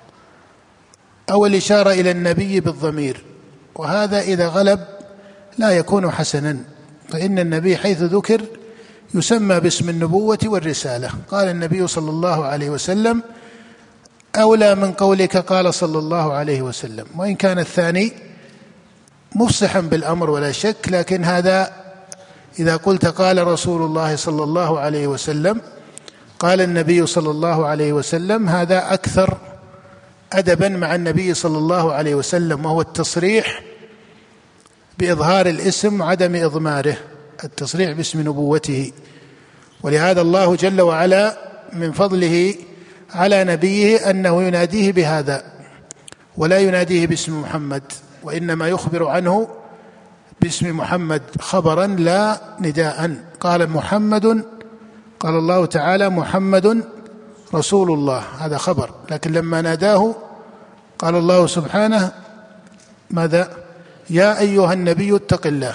أو الإشارة إلى النبي بالضمير، وهذا إذا غلب لا يكون حسنا، فإن النبي حيث ذكر يسمى باسم النبوة والرسالة. قال النبي صلى الله عليه وسلم أولى من قولك قال صلى الله عليه وسلم، وإن كان الثاني مفصحا بالأمر ولا شك، لكن هذا إذا قلت قال رسول الله صلى الله عليه وسلم، قال النبي صلى الله عليه وسلم، هذا أكثر أدبا مع النبي صلى الله عليه وسلم، وهو التصريح بإظهار الاسم وعدم إضماره، التصريح باسم نبوته. ولهذا الله جل وعلا من فضله على نبيه أنه يناديه بهذا ولا يناديه باسم محمد، وإنما يخبر عنه باسم محمد خبرا لا نداء. قال محمد، قال الله تعالى محمد رسول الله، هذا خبر، لكن لما ناداه قال الله سبحانه ماذا؟ يا أيها النبي اتق الله،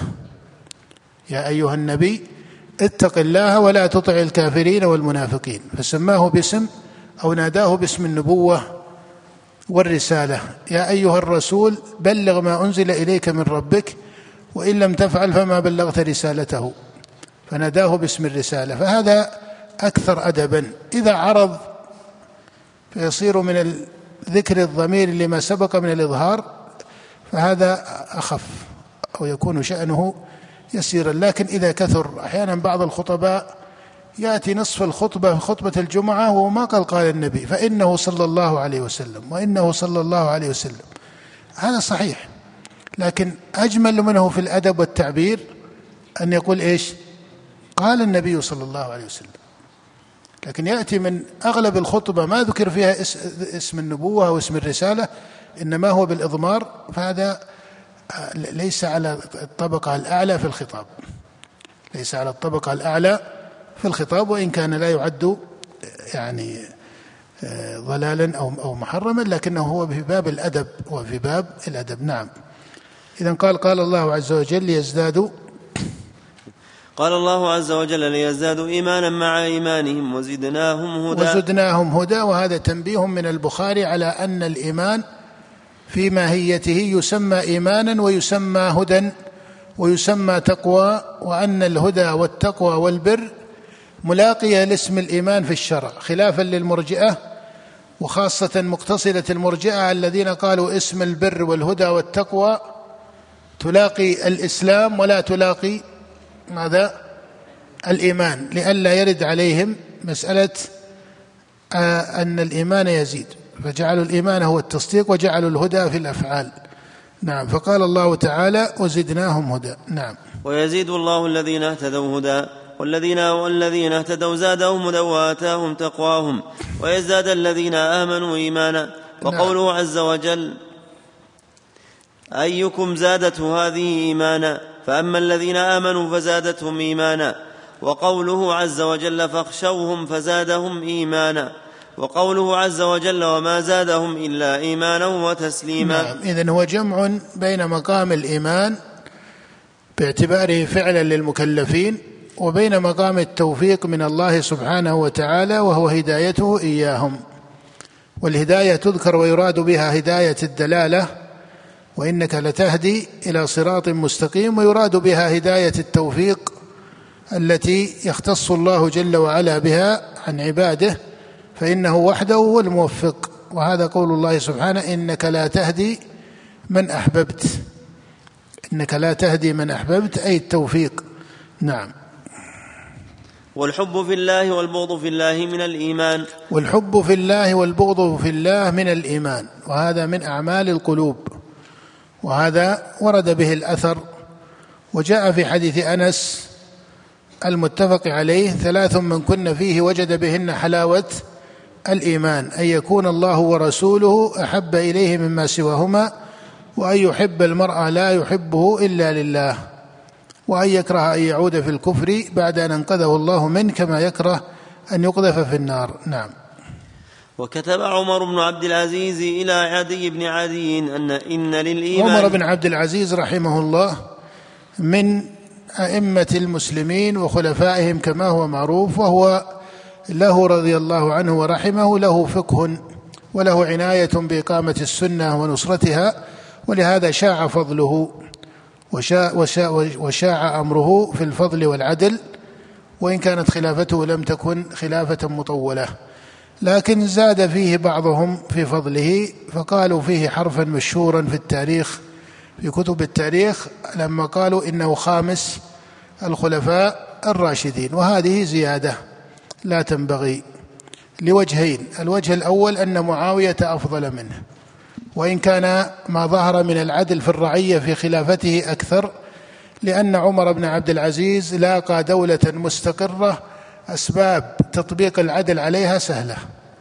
يا أيها النبي اتق الله ولا تطع الكافرين والمنافقين، فسماه باسم أو ناداه باسم النبوة والرسالة. يا أيها الرسول بلغ ما أنزل إليك من ربك وإن لم تفعل فما بلغت رسالته، فناداه باسم الرسالة، فهذا أكثر أدبا. إذا عرض فيصير من ذكر الضمير لما سبق من الإظهار، فهذا أخف أو يكون شأنه يسيرا. لكن إذا كثر، أحيانا بعض الخطباء يأتي نصف الخطبة في خطبة الجمعة وهو ما قال النبي، فإنه صلى الله عليه وسلم وإنه صلى الله عليه وسلم، هذا صحيح، لكن أجمل منه في الأدب والتعبير أن يقول إيش؟ قال النبي صلى الله عليه وسلم. لكن يأتي من أغلب الخطبة ما ذكر فيها اسم النبوة أو اسم الرسالة، إنما هو بالإضمار، فهذا ليس على الطبقة الأعلى في الخطاب، ليس على الطبقة الأعلى في الخطاب، وإن كان لا يعد يعني ضلالا أو محرما، لكنه هو في باب الأدب وفي باب الأدب. نعم. إذن قال الله عز وجل ليزدادوا، قال الله عز وجل ليزدادوا إيمانا مع إيمانهم وزدناهم هدى. وهذا تنبيه من البخاري على أن الإيمان في ماهيته يسمى إيمانا ويسمى هدى ويسمى تقوى، وأن الهدى والتقوى والبر ملاقية لاسم الإيمان في الشرع، خلافا للمرجئة، وخاصة مقتصدة المرجئة الذين قالوا اسم البر والهدى والتقوى تلاقي الإسلام ولا تلاقي ماذا؟ الإيمان، لئلا يرد عليهم مسألة أن الإيمان يزيد، فجعلوا الإيمان هو التصديق وجعلوا الهدى في الأفعال. نعم. فقال الله تعالى وزدناهم هدى. نعم. ويزيد الله الذين اهتدوا هدى والذين اهتدوا زادهم هدى وآتاهم تقواهم ويزداد الذين آمنوا إيمانا. وقوله عز وجل أيكم زادته هذه إيمانا، فأما الذين آمنوا فزادتهم إيمانا. وقوله عز وجل فاخشوهم فزادهم إيمانا. وقوله عز وجل وما زادهم إلا إيمانا وتسليما. نعم. إذن هو جمع بين مقام الإيمان باعتباره فعلا للمكلفين وبين مقام التوفيق من الله سبحانه وتعالى وهو هدايته إياهم. والهداية تذكر ويراد بها هداية الدلالة، وإنك لتهدي إلى صراط مستقيم، ويراد بها هداية التوفيق التي يختص الله جل وعلا بها عن عباده، فإنه وحده هو الموفق. وهذا قول الله سبحانه: إنك لا تهدي من أحببت. إنك لا تهدي من أحببت أي التوفيق. نعم. والحب في الله والبغض في الله من الإيمان. والحب في الله والبغض في الله من الإيمان، وهذا من أعمال القلوب، وهذا ورد به الأثر. وجاء في حديث أنس المتفق عليه: 3 من كن فيه وجد بهن حلاوة الإيمان، أن يكون الله ورسوله أحب إليه مما سواهما، وأن يحب المرء لا يحبه إلا لله، وأن يكره أن يعود في الكفر بعد أن أنقذه الله منه، كما يكره أن يقذف في النار. نعم. وكتب عمر بن عبد العزيز إلى عدي بن عدي إن للإيمان. عمر بن عبد العزيز رحمه الله من أئمة المسلمين وخلفائهم كما هو معروف، وهو له رضي الله عنه ورحمه له فقه وله عناية بإقامة السنة ونصرتها، ولهذا شاع فضله وشاع أمره في الفضل والعدل، وإن كانت خلافته لم تكن خلافة مطولة، لكن زاد فيه بعضهم في فضله، فقالوا فيه حرفا مشهورا في التاريخ في كتب التاريخ لما قالوا إنه خامس الخلفاء الراشدين، وهذه زيادة لا تنبغي لوجهين: الوجه الأول أن معاوية أفضل منه، وإن كان ما ظهر من العدل في الرعية في خلافته أكثر، لأن عمر بن عبد العزيز لاقى دولة مستقرة أسباب تطبيق العدل عليها سهلة،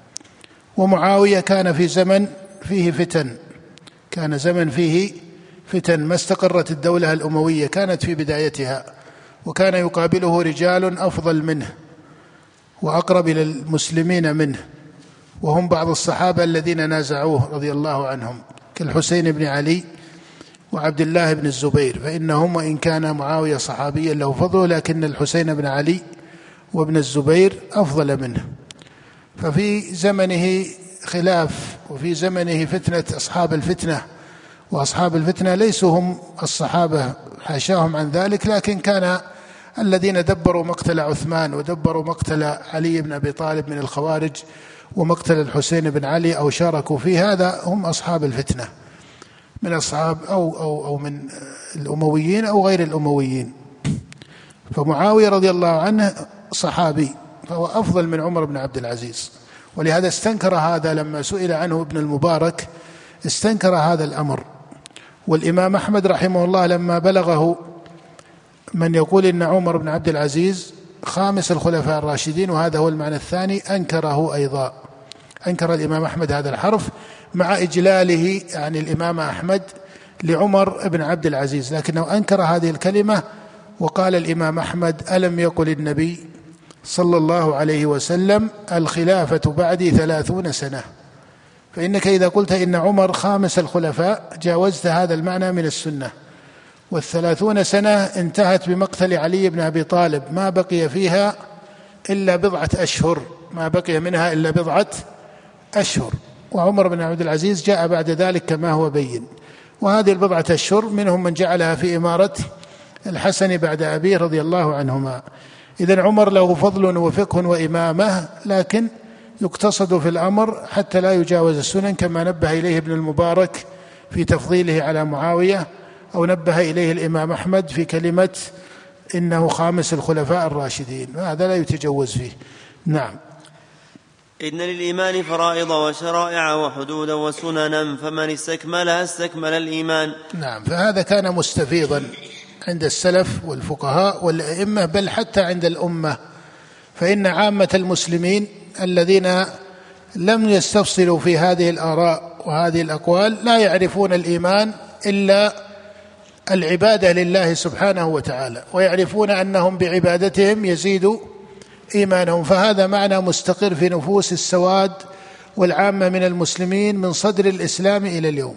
ومعاوية كان في زمن فيه فتن، كان زمن فيه فتن، ما استقرت الدولة الأموية، كانت في بدايتها، وكان يقابله رجال أفضل منه وأقرب إلى المسلمين منه، وهم بعض الصحابة الذين نازعوه رضي الله عنهم كالحسين بن علي وعبد الله بن الزبير، فإنهم وإن كان معاوية صحابيا له فضله، لكن الحسين بن علي وابن الزبير أفضل منه. ففي زمنه خلاف، وفي زمنه فتنة أصحاب الفتنة، وأصحاب الفتنة ليسوا هم الصحابة حاشاهم عن ذلك، لكن كان الذين دبروا مقتل عثمان ودبروا مقتل علي بن أبي طالب من الخوارج ومقتل الحسين بن علي أو شاركوا في هذا هم أصحاب الفتنة من أصحاب أو من الأمويين أو غير الأمويين. فمعاوية رضي الله عنه صحابي، فهو أفضل من عمر بن عبد العزيز، ولهذا استنكر هذا لما سئل عنه ابن المبارك، استنكر هذا الأمر. والإمام أحمد رحمه الله لما بلغه من يقول إن عمر بن عبد العزيز خامس الخلفاء الراشدين، وهذا هو المعنى الثاني، أنكره أيضا، أنكر الإمام أحمد هذا الحرف مع إجلاله يعني الإمام أحمد لعمر بن عبد العزيز، لكنه أنكر هذه الكلمة. وقال الإمام أحمد: ألم يقل النبي صلى الله عليه وسلم الخلافة بعدي 30 سنة؟ فإنك إذا قلت إن عمر خامس الخلفاء جاوزت هذا المعنى من السنة، وال30 سنة انتهت بمقتل علي بن أبي طالب، ما بقي فيها إلا 1 أشهر، ما بقي منها إلا 1 أشهر، وعمر بن عبد العزيز جاء بعد ذلك كما هو بين. وهذه 1 أشهر منهم من جعلها في إمارة الحسن بعد أبيه رضي الله عنهما. إذن عمر له فضل وفقه وإمامة، لكن يقتصد في الأمر حتى لا يجاوز السنن، كما نبه إليه ابن المبارك في تفضيله على معاوية، أو نبه إليه الإمام أحمد في كلمة إنه خامس الخلفاء الراشدين، هذا لا يتجوز فيه. نعم. إن للإيمان فرائض وشرائع وحدودا وسننا، فمن استكملها استكمل الإيمان. نعم. فهذا كان مستفيضا عند السلف والفقهاء والأئمة، بل حتى عند الأمة، فإن عامة المسلمين الذين لم يستفصلوا في هذه الآراء وهذه الأقوال لا يعرفون الإيمان إلا العبادة لله سبحانه وتعالى، ويعرفون أنهم بعبادتهم يزيد إيمانهم. فهذا معنى مستقر في نفوس السواد والعامة من المسلمين من صدر الإسلام إلى اليوم،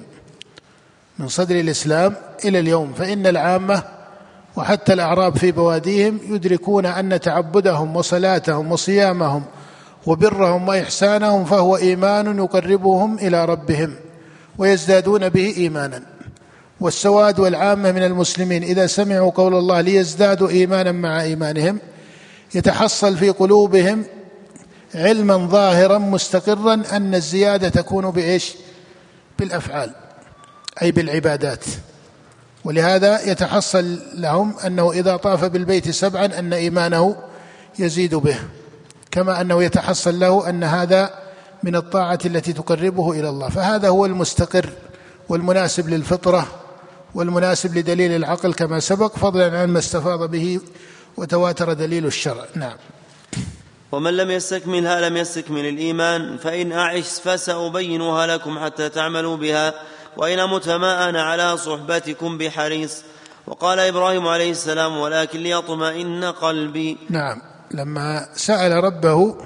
من صدر الإسلام إلى اليوم. فإن العامة وحتى الأعراب في بواديهم يدركون أن تعبدهم وصلاتهم وصيامهم وبرهم وإحسانهم فهو إيمان يقربهم إلى ربهم ويزدادون به إيمانا. والسواد والعامة من المسلمين إذا سمعوا قول الله ليزدادوا إيمانا مع إيمانهم يتحصل في قلوبهم علما ظاهرا مستقرا أن الزيادة تكون بإيش؟ بالأفعال، أي بالعبادات. ولهذا يتحصل لهم أنه إذا طاف بالبيت 7 أن إيمانه يزيد به، كما أنه يتحصل له أن هذا من الطاعة التي تقربه إلى الله. فهذا هو المستقر والمناسب للفطرة والمناسب لدليل العقل كما سبق، فضلا عن ما استفاض به وتواتر دليل الشرع. نعم. ومن لم يستكملها لم يستكمل الإيمان، فإن أعش فسأبينها لكم حتى تعملوا بها، وإن أمت ما أنا على صحبتكم بحريص. وقال إبراهيم عليه السلام ولكن ليطمئن قلبي. نعم، لما سأل ربه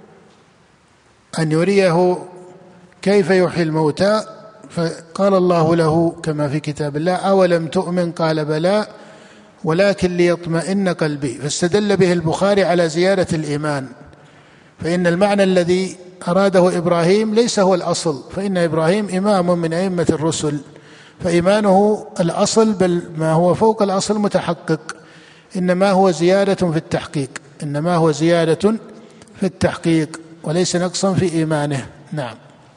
أن يريه كيف يحيي الموتى فقال الله له كما في كتاب الله أولم تؤمن؟ قال بلى ولكن ليطمئن قلبي، فاستدل به البخاري على زيادة الإيمان. فإن المعنى الذي أراده إبراهيم ليس هو الأصل، فإن إبراهيم إمام من أئمة الرسل، فإيمانه الأصل، بل ما هو فوق الأصل متحقق، إنما هو زيادة في التحقيق، إنما هو زيادة في التحقيق وليس نقصا في إيمانه. نعم.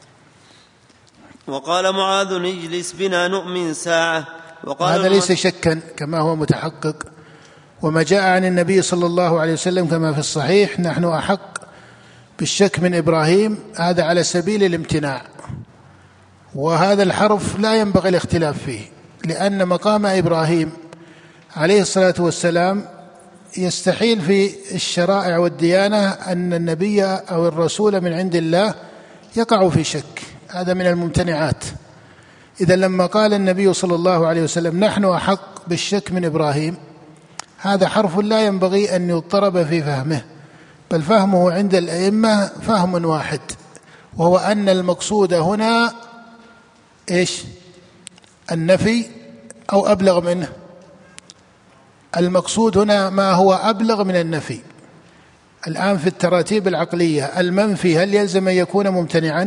وقال معاذ اجلس بنا نؤمن ساعة. هذا ليس شكا كما هو متحقق، وما جاء عن النبي صلى الله عليه وسلم كما في الصحيح نحن أحق بالشك من إبراهيم، هذا على سبيل الامتناع، وهذا الحرف لا ينبغي الاختلاف فيه، لأن مقام إبراهيم عليه الصلاة والسلام يستحيل في الشرائع والديانة أن النبي أو الرسول من عند الله يقع في شك، هذا من الممتنعات. إذا لما قال النبي صلى الله عليه وسلم نحن أحق بالشك من إبراهيم، هذا حرف لا ينبغي أن يضطرب في فهمه، بل فهمه عند الأئمة فهم واحد، وهو أن المقصود هنا إيش؟ النفي أو أبلغ منه. المقصود هنا ما هو أبلغ من النفي. الآن في التراتيب العقلية المنفي هل يلزم أن يكون ممتنعا؟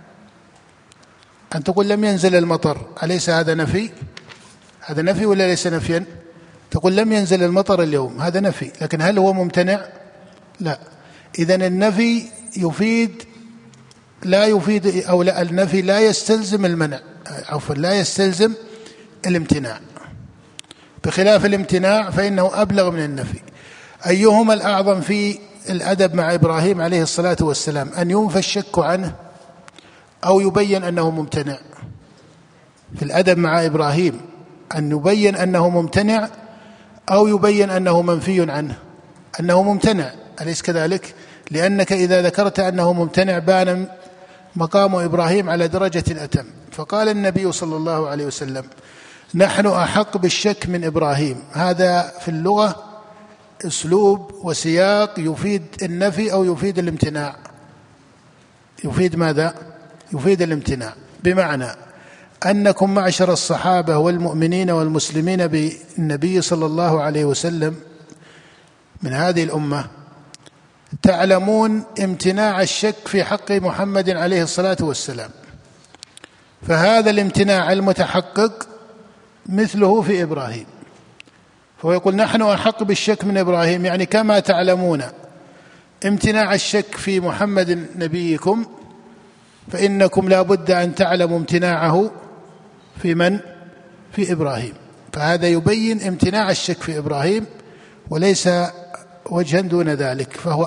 أن تقول لم ينزل المطر، أليس هذا نفي؟ هذا نفي ولا ليس نفيا؟ تقول لم ينزل المطر اليوم، هذا نفي، لكن هل هو ممتنع؟ لا. إذن النفي يفيد لا يفيد، أو لا، النفي لا يستلزم المنع، عفوا لا يستلزم الامتناع، بخلاف الامتناع فإنه أبلغ من النفي. أيهما الأعظم في الأدب مع إبراهيم عليه الصلاة والسلام، أن ينفى الشك عنه أو يبين أنه ممتنع؟ في الأدب مع إبراهيم أن يبين أنه ممتنع أو يبين أنه منفي عنه، أنه ممتنع، أليس كذلك؟ لأنك إذا ذكرت أنه ممتنع بان مقام إبراهيم على درجة أتم. فقال النبي صلى الله عليه وسلم نحن أحق بالشك من إبراهيم، هذا في اللغة أسلوب وسياق يفيد النفي أو يفيد الامتناع. يفيد ماذا؟ يفيد الامتناع، بمعنى أنكم معشر الصحابة والمؤمنين والمسلمين بالنبي صلى الله عليه وسلم من هذه الأمة تعلمون امتناع الشك في حق محمد عليه الصلاة والسلام، فهذا الامتناع المتحقق مثله في إبراهيم. فهو يقول نحن أحق بالشك من إبراهيم، يعني كما تعلمون امتناع الشك في محمد نبيكم فإنكم لا بد أن تعلموا امتناعه في من؟ في إبراهيم. فهذا يبين امتناع الشك في إبراهيم وليس وجها دون ذلك، فهو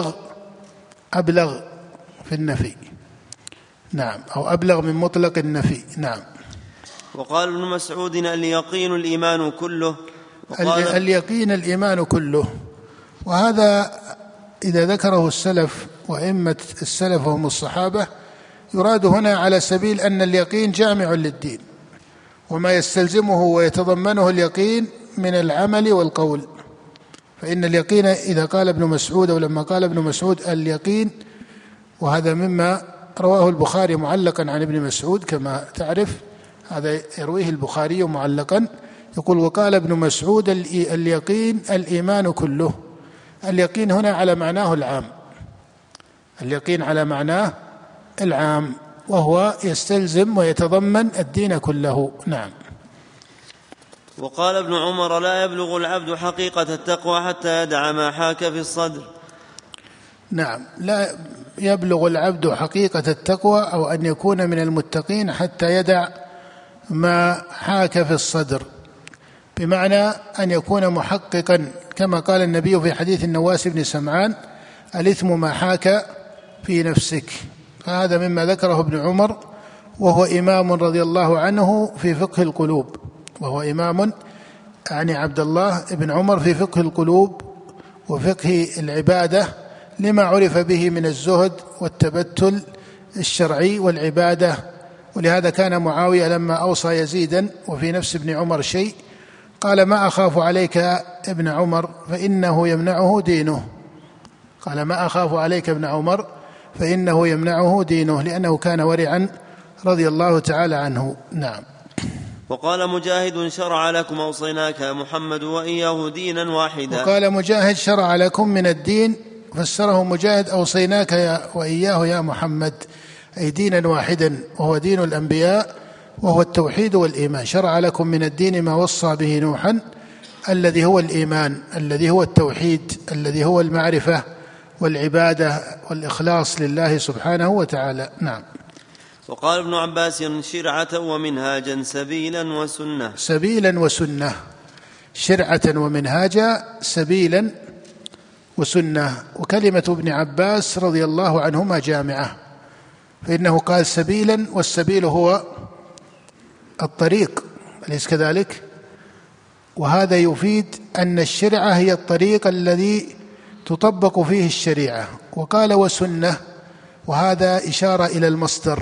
أبلغ في النفي. نعم، أو أبلغ من مطلق النفي. نعم. وقال ابن مسعود اليقين الإيمان كله. اليقين الإيمان كله، وهذا إذا ذكره السلف وأئمة السلف وهم الصحابة يراد هنا على سبيل أن اليقين جامع للدين، وما يستلزمه ويتضمنه اليقين من العمل والقول. فإن اليقين إذا قال ابن مسعود أو لما قال ابن مسعود اليقين، وهذا مما رواه البخاري معلقا عن ابن مسعود كما تعرف، هذا يرويه البخاري معلقا، يقول وقال ابن مسعود اليقين الإيمان كله. اليقين هنا على معناه العام، اليقين على معناه العام، وهو يستلزم ويتضمن الدين كله. نعم. وقال ابن عمر: لا يبلغ العبد حقيقة التقوى حتى يدع ما حاك في الصدر. نعم، لا يبلغ العبد حقيقة التقوى أو أن يكون من المتقين حتى يدع ما حاك في الصدر، بمعنى أن يكون محققا، كما قال النبي في حديث النواس بن سمعان: الإثم ما حاك في نفسك. هذا مما ذكره ابن عمر، وهو إمام رضي الله عنه في فقه القلوب، وهو إمام يعني عبد الله بن عمر في فقه القلوب وفقه العبادة، لما عرف به من الزهد والتبتل الشرعي والعبادة. ولهذا كان معاوية لما أوصى يزيدا وفي نفس ابن عمر شيء قال: ما أخاف عليك ابن عمر فإنه يمنعه دينه. قال: ما أخاف عليك ابن عمر فإنه يمنعه دينه، لأنه كان ورعا رضي الله تعالى عنه. نعم. وقال مجاهد: شرع لكم أوصيناك يا محمد وإياه دينا واحدا. وقال مجاهد: شرع لكم من الدين، فسره مجاهد: أوصيناك وإياه يا محمد، أي دينا واحدا، وهو دين الأنبياء، وهو التوحيد والإيمان. شرع لكم من الدين ما وصى به نوحا، الذي هو الإيمان، الذي هو التوحيد، الذي هو المعرفة والعبادة والإخلاص لله سبحانه وتعالى. نعم. وقال ابن عباس: شرعة ومنهاجا سبيلا وسنة. سبيلا وسنة، شرعة ومنهاجا، سبيلا وسنة. وكلمة ابن عباس رضي الله عنهما جامعة، فإنه قال سبيلا، والسبيل هو الطريق، أليس كذلك؟ وهذا يفيد أن الشرعة هي الطريق الذي تطبق فيه الشريعة. وقال وسنة، وهذا إشارة إلى المصدر،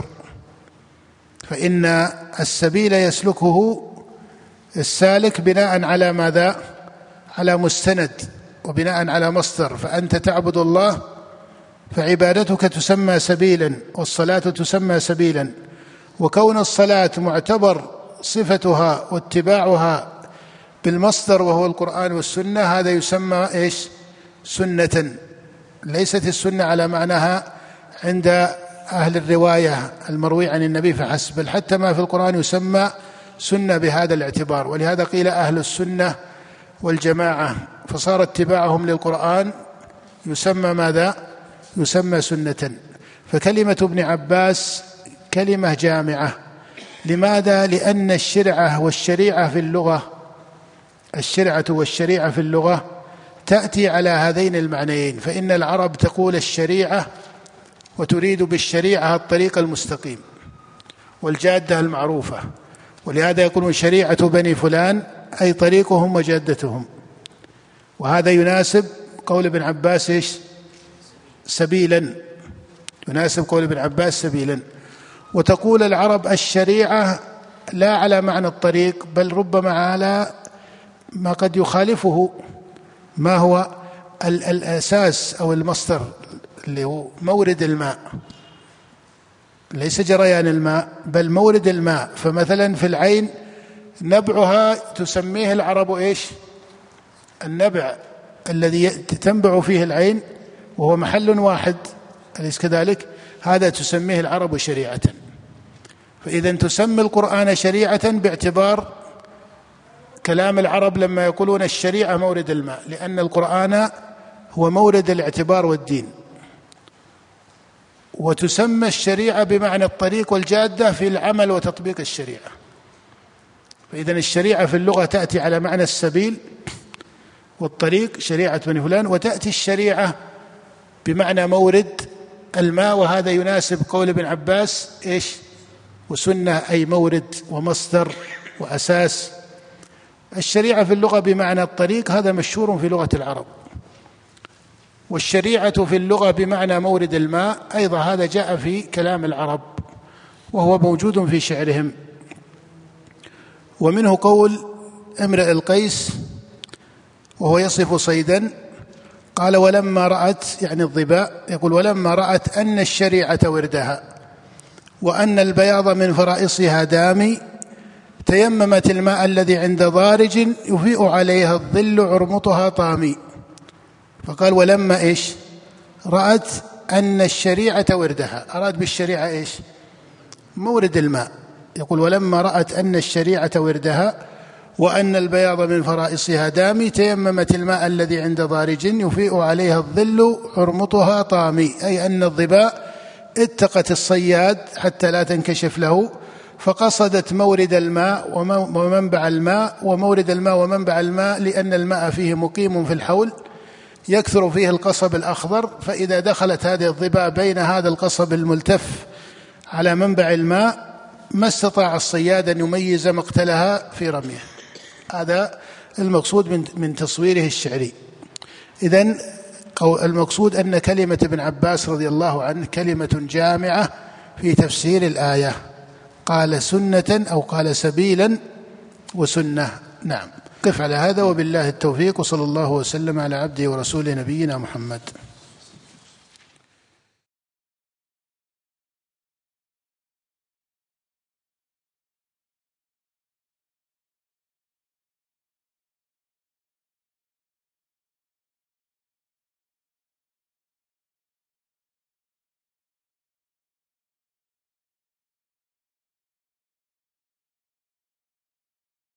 فإن السبيل يسلكه السالك بناء على ماذا؟ على مستند وبناء على مصدر. فأنت تعبد الله فعبادتك تسمى سبيلا، والصلاة تسمى سبيلا. وكون الصلاة معتبر صفتها واتباعها بالمصدر وهو القرآن والسنة، هذا يسمى إيش؟ سنة. ليست السنة على معناها عند أهل الرواية المروي عن النبي فحسب، بل حتى ما في القرآن يسمى سنة بهذا الاعتبار. ولهذا قيل أهل السنة والجماعة، فصار اتباعهم للقرآن يسمى ماذا؟ يسمى سنة. فكلمة ابن عباس كلمة جامعة. لماذا؟ لأن الشرعة والشريعة في اللغة، الشرعة والشريعة في اللغة تأتي على هذين المعنيين. فإن العرب تقول الشريعة وتريد بالشريعة الطريق المستقيم والجادة المعروفة، ولهذا يقولون شريعة بني فلان أي طريقهم وجادتهم. وهذا يناسب قول ابن عباس إيش؟ سبيلا، يناسب قول ابن عباس سبيلا. وتقول العرب الشريعة لا على معنى الطريق، بل ربما على ما قد يخالفه، ما هو الأساس أو المصدر اللي هو مورد الماء، ليس جريان الماء بل مورد الماء. فمثلا في العين نبعها تسميه العرب إيش؟ النبع الذي تنبع فيه العين، وهو محل واحد، أليس كذلك؟ هذا تسميه العرب شريعة. فإذا تسمي القرآن شريعة باعتبار كلام العرب لما يقولون الشريعة مورد الماء، لأن القرآن هو مورد الاعتبار والدين. وتسمى الشريعة بمعنى الطريق والجادة في العمل وتطبيق الشريعة. فإذا الشريعة في اللغة تأتي على معنى السبيل والطريق، شريعة بني فلان، وتأتي الشريعة بمعنى مورد الماء، وهذا يناسب قول ابن عباس إيش؟ وسنة أي مورد ومصدر وأساس. الشريعة في اللغة بمعنى الطريق، هذا مشهور في لغة العرب. والشريعة في اللغة بمعنى مورد الماء أيضا، هذا جاء في كلام العرب وهو موجود في شعرهم. ومنه قول امرئ القيس وهو يصف صيدا، قال ولما رأت، يعني الظباء، يقول ولما رأت أن الشريعة وردها وأن البياض من فرائصها دامي، تيممت الماء الذي عند ضارج يفيء عليها الظل عرمطها طامي. فقال ولما إيش؟ رأت أن الشريعة وردها، أراد بالشريعة إيش؟ مورد الماء. يقول ولما رأت أن الشريعة وردها وأن البياض من فرائصها دامي تيممت الماء الذي عند ضارج يفيء عليها الظل حرمطها طامي، أي أن الظباء اتقت الصياد حتى لا تنكشف له، فقصدت مورد الماء ومنبع الماء، ومورد الماء ومنبع الماء لأن الماء فيه مقيم في الحول يكثر فيه القصب الأخضر، فإذا دخلت هذه الظباء بين هذا القصب الملتف على منبع الماء ما استطاع الصياد أن يميز مقتلها في رميه. هذا المقصود من تصويره الشعري. إذن المقصود أن كلمة ابن عباس رضي الله عنه كلمة جامعة في تفسير الآية، قال سنة أو قال سبيلا وسنة. نعم، قف على هذا، وبالله التوفيق، وصلى الله وسلم على عبده ورسوله نبينا محمد.